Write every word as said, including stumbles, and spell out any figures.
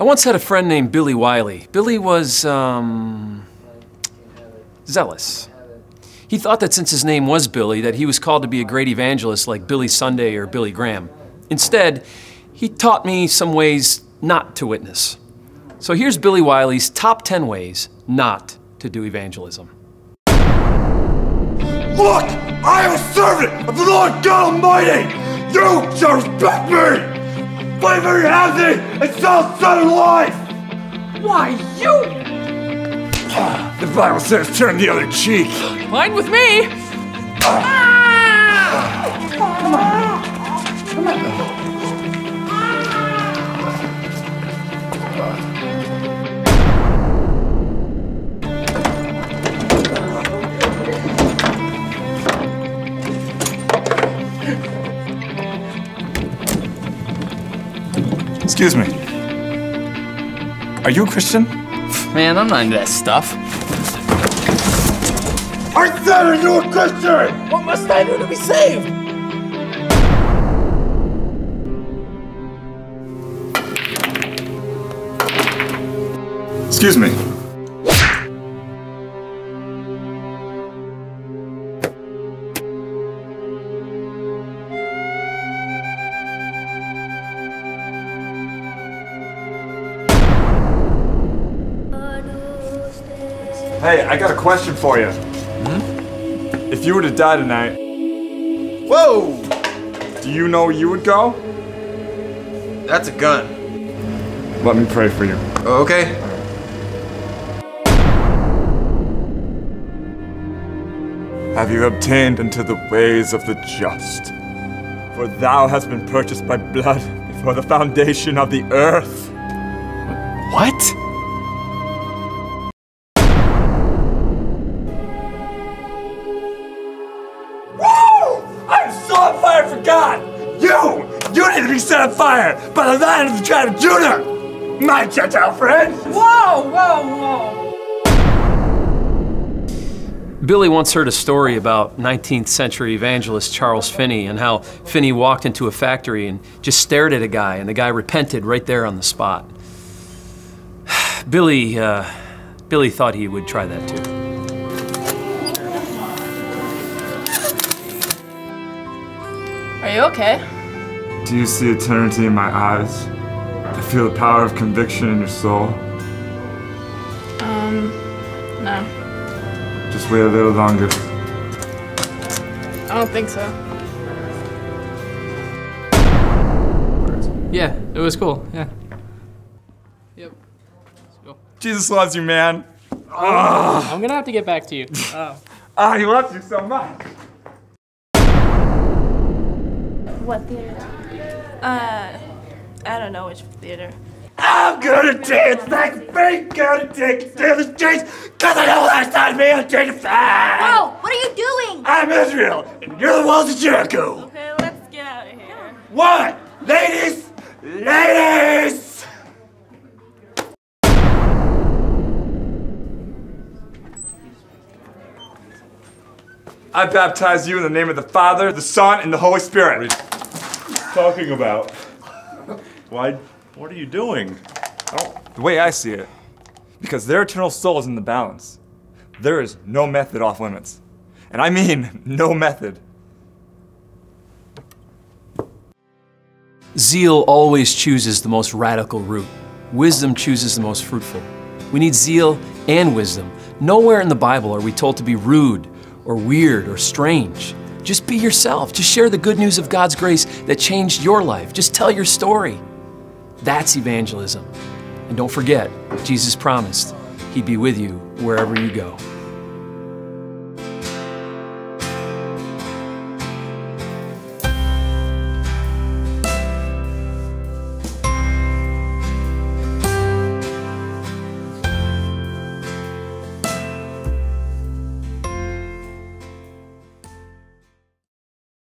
I once had a friend named Billy Wiley. Billy was, um, zealous. He thought that since his name was Billy, that he was called to be a great evangelist like Billy Sunday or Billy Graham. Instead, he taught me some ways not to witness. So here's Billy Wiley's top ten ways not to do evangelism. Look, I am a servant of the Lord God Almighty. You shall respect me. Fight for your housing and sell son life. Why, you? The Bible says turn the other cheek. Fine with me. Ah! Come on. Come on. Excuse me. Are you a Christian? Man, I'm not into that stuff. I said, are you a Christian? What must I do to be saved? Excuse me. Hey, I got a question for you. Hmm? If you were to die tonight, Whoa! do you know where you would go? That's a gun. Let me pray for you. Okay. Have you obtained into the ways of the just? For thou hast been purchased by blood before the foundation of the earth. What? I'm so on fire for God! You! You need to be set on fire by the Lion of the tribe of Judah! My Gentile friends! Whoa, whoa, whoa! Billy once heard a story about nineteenth century evangelist Charles Finney and how Finney walked into a factory and just stared at a guy, and the guy repented right there on the spot. Billy, uh, Billy thought he would try that too. Are you okay? Do you see eternity in my eyes? I feel the power of conviction in your soul. Um, no. Just wait a little longer. I don't think so. Yeah, it was cool, yeah. Yep. Let's go. Jesus loves you, man. I'm gonna have to get back to you. Oh. Ah, he loves you so much. What theater? Uh, I don't know which theater. I'm gonna dance like a freak, gonna take it to the streets, cause I know last time me I'm trying to find. Whoa, what are you doing? I'm Israel, and you're the walls of Jericho. Okay, let's get out of here. What? Ladies! Ladies! I baptize you in the name of the Father, the Son, and the Holy Spirit. Talking about? Why? What are you doing? Oh, the way I see it, because their eternal soul is in the balance. There is no method off limits. And I mean no method. Zeal always chooses the most radical route. Wisdom chooses the most fruitful. We need zeal and wisdom. Nowhere in the Bible are we told to be rude or weird or strange. Just be yourself. Just share the good news of God's grace that changed your life. Just tell your story. That's evangelism. And don't forget, Jesus promised He'd be with you wherever you go.